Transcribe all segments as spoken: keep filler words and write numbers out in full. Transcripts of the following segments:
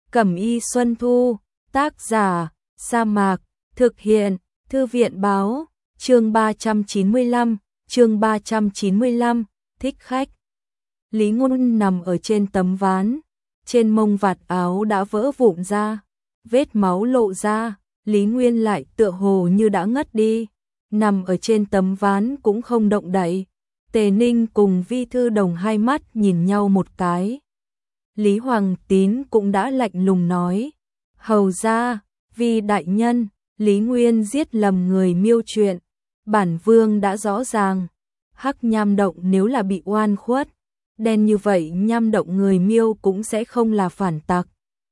Cẩm y Xuân Thu, tác giả, Sa Mạc, thực hiện, Thư viện báo, chương ba trăm chín mươi lăm, chương ba trăm chín mươi lăm, thích khách. Lý Ngôn nằm ở trên tấm ván, trên mông vạt áo đã vỡ vụn ra, vết máu lộ ra, Lý Nguyên lại tựa hồ như đã ngất đi, nằm ở trên tấm ván cũng không động đậy. Tề Ninh cùng Vi Thư Đồng hai mắt nhìn nhau một cái. Lý Hoàng Tín cũng đã lạnh lùng nói, hầu ra, Vi đại nhân, Lý Nguyên giết lầm người miêu chuyện, bản vương đã rõ ràng, hắc nham động nếu là bị oan khuất, đen như vậy nham động người miêu cũng sẽ không là phản tặc.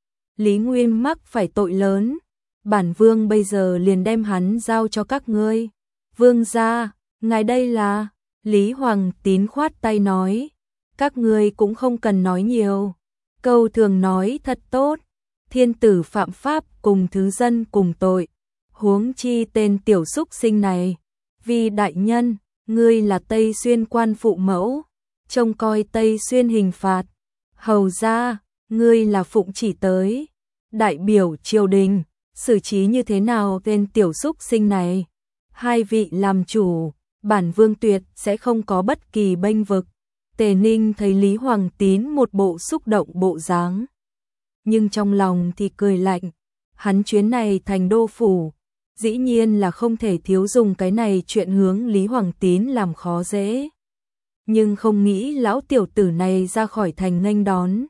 Lý Nguyên mắc phải tội lớn, bản vương bây giờ liền đem hắn giao cho các ngươi. Vương gia, ngài đây là... Lý Hoàng Tín khoát tay nói, các ngươi cũng không cần nói nhiều, câu thường nói thật tốt, thiên tử phạm pháp cùng thứ dân cùng tội, huống chi tên tiểu súc sinh này. Vi đại nhân, ngươi là Tây Xuyên quan phụ mẫu, trông coi Tây Xuyên hình phạt, hầu ra, ngươi là phụng chỉ tới, đại biểu triều đình, xử trí như thế nào tên tiểu súc sinh này. Hai vị làm chủ, bản vương tuyệt sẽ không có bất kỳ bênh vực. Tề Ninh thấy Lý Hoàng Tín một bộ xúc động bộ dáng, nhưng trong lòng thì cười lạnh, hắn chuyến này thành đô phủ, dĩ nhiên là không thể thiếu dùng cái này chuyện hướng Lý Hoàng Tín làm khó dễ. Nhưng không nghĩ lão tiểu tử này ra khỏi thành nghênh đón,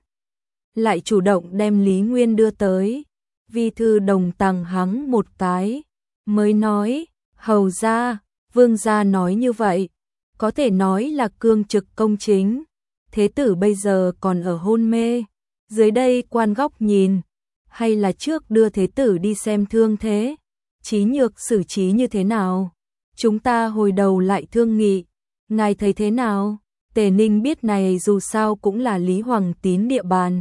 lại chủ động đem Lý Nguyên đưa tới. Vi Thư Đồng tằng hắng một cái, mới nói, hầu ra, vương gia nói như vậy, có thể nói là cương trực công chính, thế tử bây giờ còn ở hôn mê, dưới đây quan góc nhìn, hay là trước đưa thế tử đi xem thương thế, Chí Nhược xử trí như thế nào, chúng ta hồi đầu lại thương nghị, ngài thấy thế nào? Tề Ninh biết này dù sao cũng là Lý Hoàng Tín địa bàn,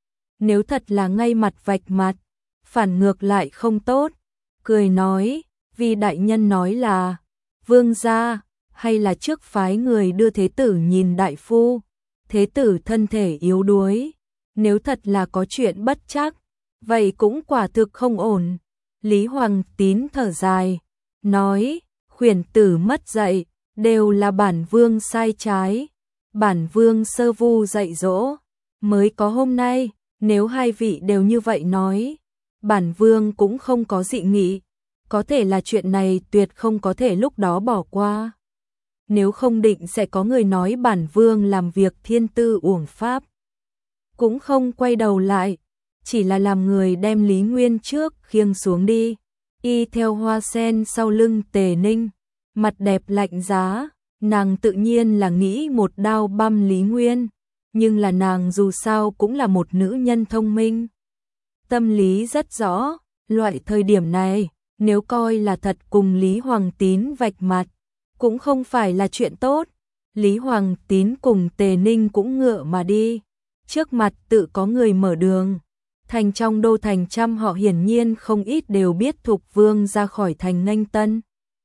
nếu thật là ngay mặt vạch mặt, phản ngược lại không tốt, cười nói, vì đại nhân nói là, vương gia, hay là trước phái người đưa thế tử nhìn đại phu, thế tử thân thể yếu đuối, nếu thật là có chuyện bất trắc, vậy cũng quả thực không ổn. Lý Hoàng Tín thở dài, nói, khuyển tử mất dạy, đều là bản vương sai trái, bản vương sơ vu dạy dỗ, mới có hôm nay, nếu hai vị đều như vậy nói, bản vương cũng không có dị nghị, có thể là chuyện này tuyệt không có thể lúc đó bỏ qua. Nếu không định sẽ có người nói bản vương làm việc thiên tư uổng pháp. Cũng không quay đầu lại, chỉ là làm người đem Lý Nguyên trước khiêng xuống đi. Y theo Hoa Sen sau lưng Tề Ninh, mặt đẹp lạnh giá, nàng tự nhiên là nghĩ một đao băm Lý Nguyên, nhưng là nàng dù sao cũng là một nữ nhân thông minh. Tâm lý rất rõ, loại thời điểm này, nếu coi là thật cùng Lý Hoàng Tín vạch mặt, cũng không phải là chuyện tốt. Lý Hoàng Tín cùng Tề Ninh cũng ngựa mà đi, trước mặt tự có người mở đường. Thành trong đô thành trăm họ hiển nhiên không ít đều biết Thục Vương ra khỏi thành nghênh tân.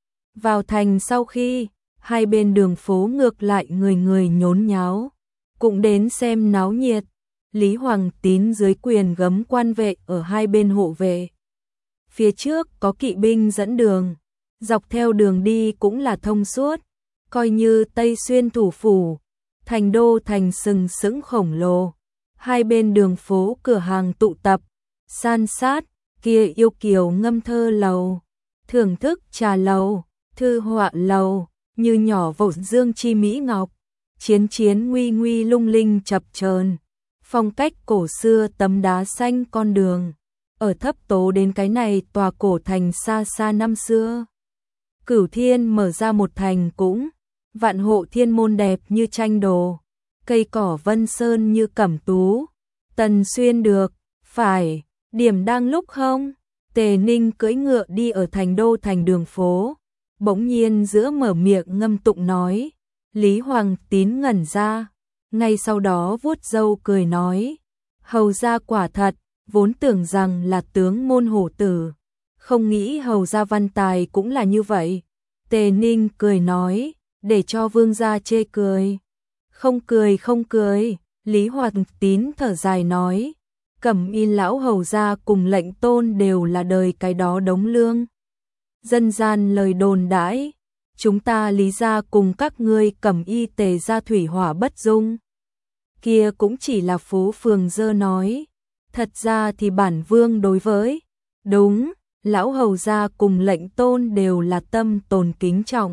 Vào thành sau khi, hai bên đường phố ngược lại người người nhốn nháo, cũng đến xem náo nhiệt. Lý Hoàng Tín dưới quyền gấm quan vệ ở hai bên hộ vệ. Phía trước có kỵ binh dẫn đường, dọc theo đường đi cũng là thông suốt, coi như Tây Xuyên thủ phủ, thành đô thành sừng sững khổng lồ. Hai bên đường phố cửa hàng tụ tập, san sát, kia yêu kiều ngâm thơ lầu, thưởng thức trà lầu, thư họa lầu, như nhỏ vột dương chi mỹ ngọc, chiến chiến nguy nguy lung linh chập chờn, phong cách cổ xưa tấm đá xanh con đường, ở thấp tố đến cái này tòa cổ thành xa xa năm xưa. Cửu Thiên mở ra một thành cũng, vạn hộ thiên môn đẹp như tranh đồ, cây cỏ vân sơn như cẩm tú, Tần Xuyên được, phải, điểm đang lúc không? Tề Ninh cưỡi ngựa đi ở thành đô thành đường phố, bỗng nhiên giữa mở miệng ngâm tụng nói, Lý Hoàng Tín ngẩn ra, ngay sau đó vuốt râu cười nói, hầu gia quả thật, vốn tưởng rằng là tướng môn hổ tử, không nghĩ hầu gia văn tài cũng là như vậy. Tề Ninh cười nói, để cho vương gia chê cười. Không cười không cười, Lý Hoàng Tín thở dài nói, Cẩm Y lão hầu gia cùng lệnh tôn đều là đời cái đó đống lương. Dân gian lời đồn đãi, chúng ta Lý gia cùng các ngươi Cẩm Y Tề gia thủy hỏa bất dung. Kia cũng chỉ là phố phường dơ nói, thật ra thì bản vương đối với, đúng, lão hầu gia cùng lệnh tôn đều là tâm tồn kính trọng.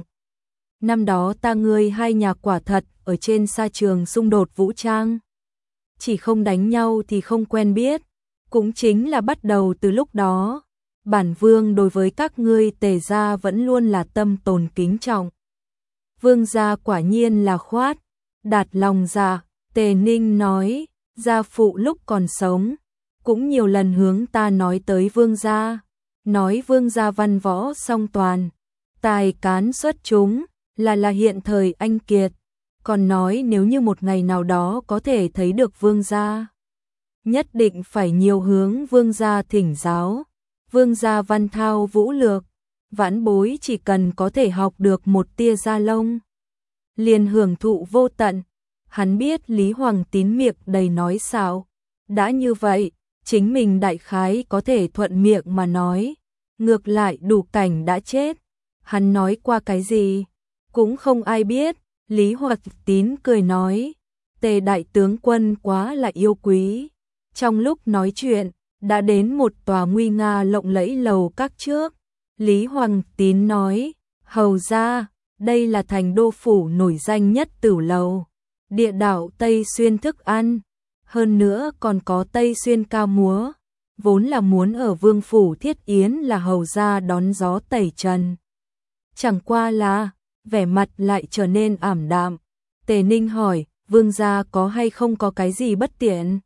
Năm đó ta ngươi hai nhà quả thật ở trên sa trường xung đột vũ trang. Chỉ không đánh nhau thì không quen biết, cũng chính là bắt đầu từ lúc đó. Bản vương đối với các ngươi Tề gia vẫn luôn là tâm tồn kính trọng. Vương gia quả nhiên là khoát, đạt lòng dạ, Tề Ninh nói, gia phụ lúc còn sống, cũng nhiều lần hướng ta nói tới vương gia, nói vương gia văn võ song toàn, tài cán xuất chúng, là là hiện thời anh kiệt, còn nói nếu như một ngày nào đó có thể thấy được vương gia, nhất định phải nhiều hướng vương gia thỉnh giáo. Vương gia văn thao vũ lược, vãn bối chỉ cần có thể học được một tia da lông, liền hưởng thụ vô tận. Hắn biết Lý Hoàng Tín miệng đầy nói xạo, đã như vậy, chính mình đại khái có thể thuận miệng mà nói, ngược lại đủ cảnh đã chết. Hắn nói qua cái gì, cũng không ai biết. Lý Hoàng Tín cười nói, Tề đại tướng quân quá là yêu quý. Trong lúc nói chuyện, đã đến một tòa nguy nga lộng lẫy lầu các trước. Lý Hoàng Tín nói, hầu ra, đây là thành đô phủ nổi danh nhất Tửu Lầu, địa đạo Tây Xuyên thức ăn, hơn nữa còn có Tây Xuyên ca múa, vốn là muốn ở vương phủ thiết yến là hầu ra đón gió tẩy trần. Chẳng qua là, vẻ mặt lại trở nên ảm đạm. Tề Ninh hỏi, vương gia có hay không có cái gì bất tiện?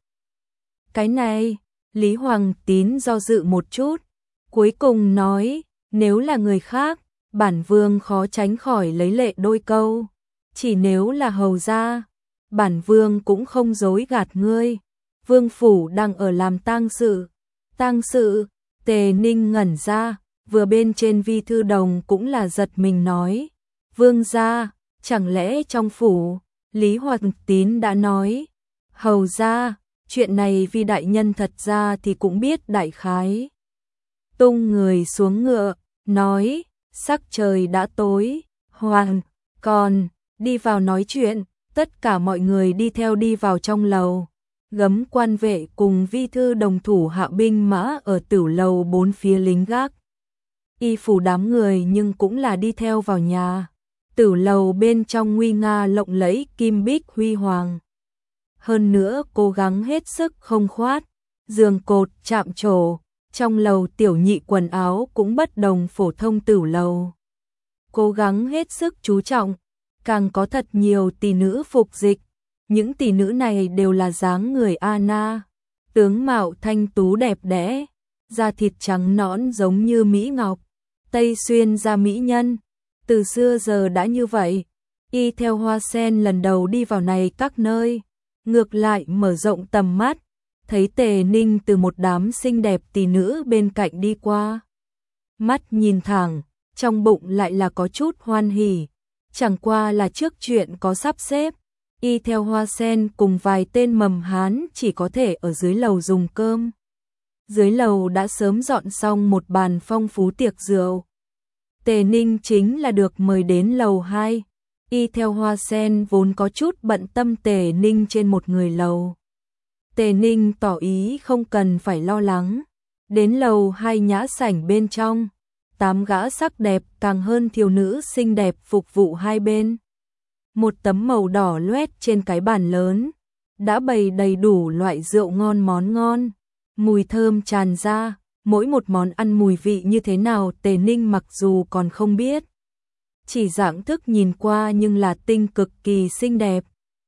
Cái này, Lý Hoàng Tín do dự một chút, cuối cùng nói, nếu là người khác, bản vương khó tránh khỏi lấy lệ đôi câu, chỉ nếu là hầu gia, bản vương cũng không dối gạt ngươi. Vương phủ đang ở làm tang sự. Tang sự? Tề Ninh ngẩn ra, vừa bên trên vi thư đồng cũng là giật mình nói, vương gia, chẳng lẽ trong phủ? Lý Hoàng Tín đã nói, hầu gia, chuyện này vi đại nhân thật ra thì cũng biết đại khái. Tung người xuống ngựa, nói, sắc trời đã tối, Hoàng, còn, đi vào nói chuyện. Tất cả mọi người đi theo đi vào trong lầu. Gấm quan vệ cùng vi thư đồng thủ hạ binh mã ở Tửu Lầu bốn phía lính gác. Y phủ đám người nhưng cũng là đi theo vào nhà. Tửu Lầu bên trong nguy nga lộng lẫy kim bích huy hoàng. Hơn nữa cố gắng hết sức không khoát, giường cột chạm trổ, trong lầu tiểu nhị quần áo cũng bất đồng phổ thông Tửu Lầu. Cố gắng hết sức chú trọng, càng có thật nhiều tỷ nữ phục dịch, những tỷ nữ này đều là dáng người Anna, tướng mạo thanh tú đẹp đẽ, da thịt trắng nõn giống như mỹ ngọc, Tây Xuyên gia mỹ nhân, từ xưa giờ đã như vậy. Y theo Hoa Sen lần đầu đi vào này các nơi, ngược lại mở rộng tầm mắt, thấy Tề Ninh từ một đám xinh đẹp tỷ nữ bên cạnh đi qua. Mắt nhìn thẳng, trong bụng lại là có chút hoan hỉ, chẳng qua là trước chuyện có sắp xếp. Y theo Hoa Sen cùng vài tên mầm hán chỉ có thể ở dưới lầu dùng cơm. Dưới lầu đã sớm dọn xong một bàn phong phú tiệc rượu. Tề Ninh chính là được mời đến lầu hai. Y theo Hoa Sen vốn có chút bận tâm Tề Ninh trên một người lầu. Tề Ninh tỏ ý không cần phải lo lắng. Đến lầu hai nhã sảnh bên trong, tám gã sắc đẹp càng hơn thiếu nữ xinh đẹp phục vụ hai bên. Một tấm màu đỏ loét trên cái bàn lớn, đã bày đầy đủ loại rượu ngon món ngon, mùi thơm tràn ra, mỗi một món ăn mùi vị như thế nào Tề Ninh mặc dù còn không biết. Chỉ dạng thức nhìn qua nhưng là tinh cực kỳ xinh đẹp,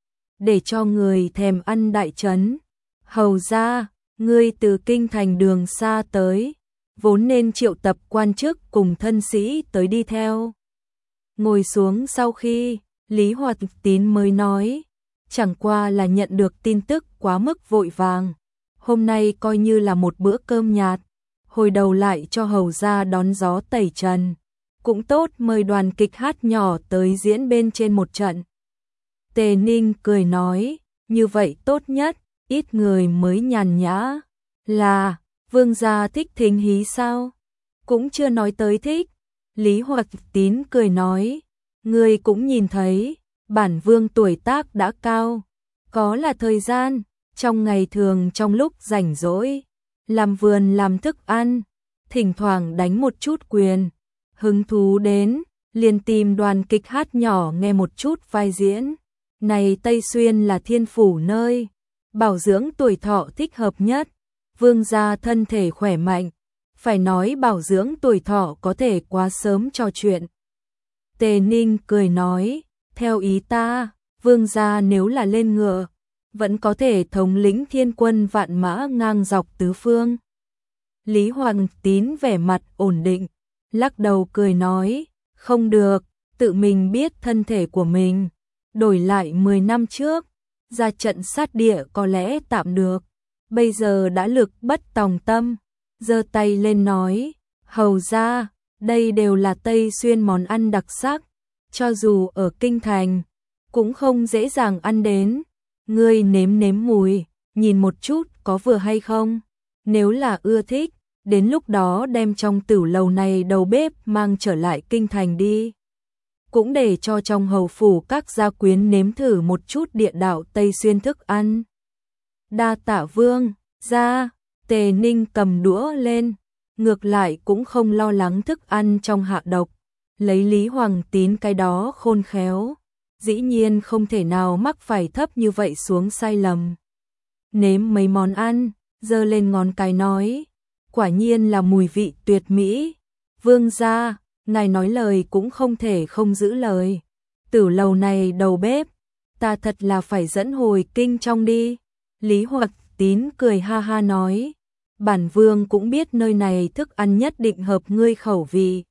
để cho người thèm ăn đại chấn. Hầu ra, ngươi từ kinh thành đường xa tới, vốn nên triệu tập quan chức cùng thân sĩ tới đi theo. Ngồi xuống sau khi, Lý Hoạt Tín mới nói, chẳng qua là nhận được tin tức quá mức vội vàng. Hôm nay coi như là một bữa cơm nhạt, hồi đầu lại cho hầu ra đón gió tẩy trần. Cũng tốt mời đoàn kịch hát nhỏ tới diễn bên trên một trận. Tề Ninh cười nói, như vậy tốt nhất. ít người mới nhàn nhã. Là, vương gia thích thính hí sao? Cũng chưa nói tới thích. Lý Hoạch Tín cười nói, ngươi cũng nhìn thấy, bản vương tuổi tác đã cao, có là thời gian, trong ngày thường trong lúc rảnh rỗi, làm vườn làm thức ăn, thỉnh thoảng đánh một chút quyền, hứng thú đến, liền tìm đoàn kịch hát nhỏ nghe một chút vai diễn. Này Tây Xuyên là thiên phủ nơi, bảo dưỡng tuổi thọ thích hợp nhất, vương gia thân thể khỏe mạnh, phải nói bảo dưỡng tuổi thọ có thể quá sớm trò chuyện. Tề Ninh cười nói, theo ý ta, vương gia nếu là lên ngựa, vẫn có thể thống lĩnh thiên quân vạn mã ngang dọc tứ phương. Lý Hoàng Tín vẻ mặt ổn định, lắc đầu cười nói, không được, tự mình biết thân thể của mình, đổi lại mười năm trước, ra trận sát địa có lẽ tạm được, bây giờ đã lực bất tòng tâm, giơ tay lên nói, hầu ra, đây đều là Tây Xuyên món ăn đặc sắc, cho dù ở kinh thành, cũng không dễ dàng ăn đến, ngươi nếm nếm mùi, nhìn một chút có vừa hay không, nếu là ưa thích, đến lúc đó đem trong tửu lầu này đầu bếp mang trở lại kinh thành đi. Cũng để cho trong hầu phủ các gia quyến nếm thử một chút địa đạo Tây Xuyên thức ăn. Đa tạ vương, ra, Tề Ninh cầm đũa lên, ngược lại cũng không lo lắng thức ăn trong hạ độc, lấy Lý Hoàng Tín cái đó khôn khéo, dĩ nhiên không thể nào mắc phải thấp như vậy xuống sai lầm. Nếm mấy món ăn, giơ lên ngón cái nói, quả nhiên là mùi vị tuyệt mỹ, vương gia, ngài nói lời cũng không thể không giữ lời, tửu lầu này đầu bếp, ta thật là phải dẫn hồi kinh trong đi. Lý Hoạch Tín cười ha ha nói, bản vương cũng biết nơi này thức ăn nhất định hợp ngươi khẩu vị.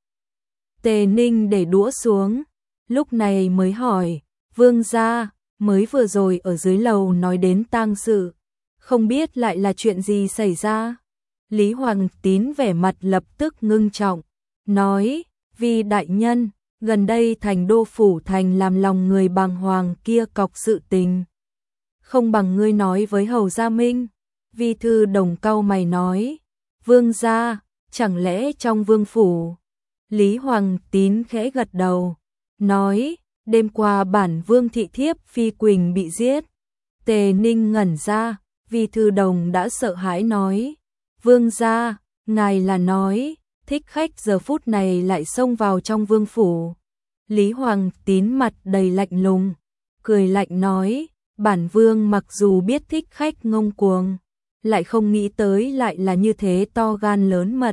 Tề Ninh để đũa xuống, lúc này mới hỏi, vương gia, mới vừa rồi ở dưới lầu nói đến tang sự, không biết lại là chuyện gì xảy ra. Lý Hoàng Tín vẻ mặt lập tức ngưng trọng, nói, vì đại nhân, gần đây thành đô phủ thành làm lòng người bàng hoàng kia cọc sự tình. Không bằng ngươi nói với hầu gia Minh. Vi thư đồng cau mày nói, vương gia, chẳng lẽ trong vương phủ? Lý Hoàng Tín khẽ gật đầu, nói, đêm qua bản vương thị thiếp Phi Quỳnh bị giết. Tề Ninh ngẩn ra, Vi thư đồng đã sợ hãi nói, vương gia, ngài là nói, thích khách giờ phút này lại xông vào trong vương phủ. Lý Hoàng Tín mặt đầy lạnh lùng, cười lạnh nói, bản vương mặc dù biết thích khách ngông cuồng, lại không nghĩ tới lại là như thế to gan lớn mật.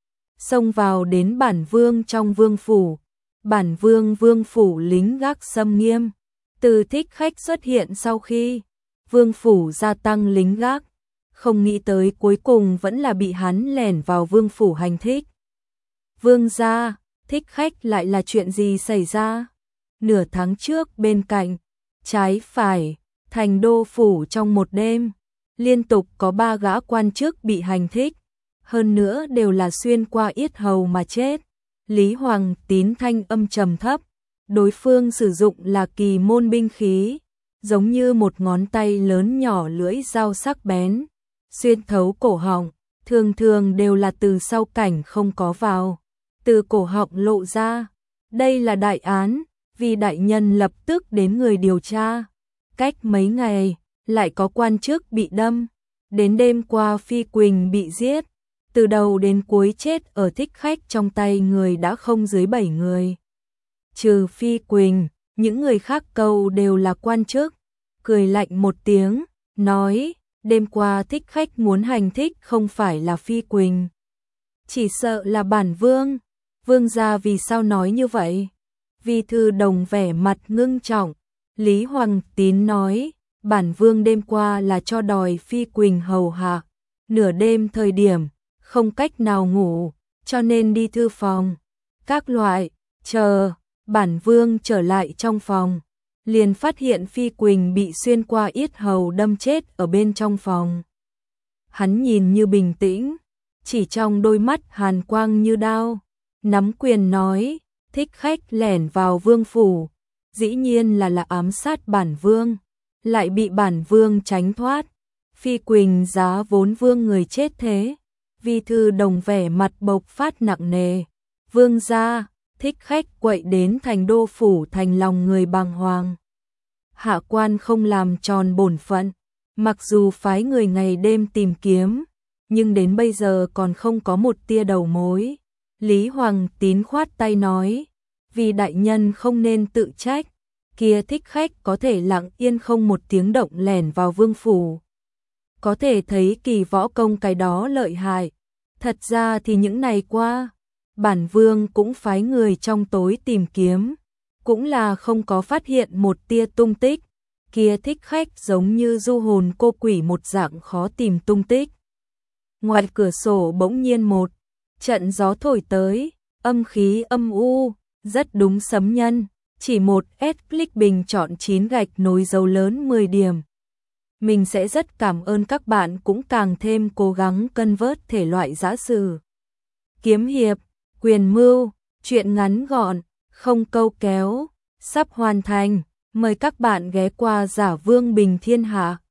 Xông vào đến bản vương trong vương phủ, bản vương vương phủ lính gác xâm nghiêm, từ thích khách xuất hiện sau khi vương phủ gia tăng lính gác, không nghĩ tới cuối cùng vẫn là bị hắn lẻn vào vương phủ hành thích. Vương gia, thích khách lại là chuyện gì xảy ra? Nửa tháng trước bên cạnh, trái phải, thành đô phủ trong một đêm, liên tục có ba gã quan chức bị hành thích, hơn nữa đều là xuyên qua yết hầu mà chết. Lý Hoàng Tín thanh âm trầm thấp, đối phương sử dụng là kỳ môn binh khí, giống như một ngón tay lớn nhỏ lưỡi dao sắc bén, xuyên thấu cổ họng, thường thường đều là từ sau cảnh không có vào, từ cổ họng lộ ra. Đây là đại án, vì đại nhân lập tức đến người điều tra. Cách mấy ngày, lại có quan chức bị đâm, đến đêm qua Phi Quỳnh bị giết, từ đầu đến cuối chết ở thích khách trong tay người đã không dưới bảy người. Trừ Phi Quỳnh, những người khác câu đều là quan chức. Cười lạnh một tiếng, nói, đêm qua thích khách muốn hành thích không phải là Phi Quỳnh, chỉ sợ là bản vương. Vương gia vì sao nói như vậy? Vi thư đồng vẻ mặt ngưng trọng. Lý Hoàng Tín nói, bản vương đêm qua là cho đòi Phi Quỳnh hầu hạ, nửa đêm thời điểm, không cách nào ngủ, cho nên đi thư phòng. Các loại, chờ, bản vương trở lại trong phòng, liền phát hiện Phi Quỳnh bị xuyên qua yết hầu đâm chết ở bên trong phòng. Hắn nhìn như bình tĩnh, chỉ trong đôi mắt hàn quang như đao, nắm quyền nói, thích khách lẻn vào vương phủ, dĩ nhiên là là ám sát bản vương, lại bị bản vương tránh thoát. Phi Quỳnh giá vốn vương người chết thế. Vi Thư Đồng vẻ mặt bộc phát nặng nề. Vương gia, Thích Khách quậy đến thành đô phủ thành lòng người bàng hoàng. Hạ quan không làm tròn bổn phận, mặc dù phái người ngày đêm tìm kiếm, nhưng đến bây giờ còn không có một tia đầu mối. Lý Hoàng Tín khoát tay nói, vì đại nhân không nên tự trách, kia Thích Khách có thể lặng yên không một tiếng động lẻn vào vương phủ. Có thể thấy kỳ võ công cái đó lợi hại. Thật ra thì những ngày qua, bản vương cũng phái người trong tối tìm kiếm, cũng là không có phát hiện một tia tung tích. Kia Thích Khách giống như du hồn cô quỷ một dạng khó tìm tung tích. Ngoài cửa sổ bỗng nhiên một trận gió thổi tới, âm khí âm u, rất đúng sấm nhân, chỉ một S-click bình chọn chín gạch nối dấu lớn mười điểm. Mình sẽ rất cảm ơn các bạn cũng càng thêm cố gắng cân vớt thể loại giã sử. Kiếm hiệp, quyền mưu, truyện ngắn gọn, không câu kéo, sắp hoàn thành. Mời các bạn ghé qua Giả Vương Bình Thiên Hạ.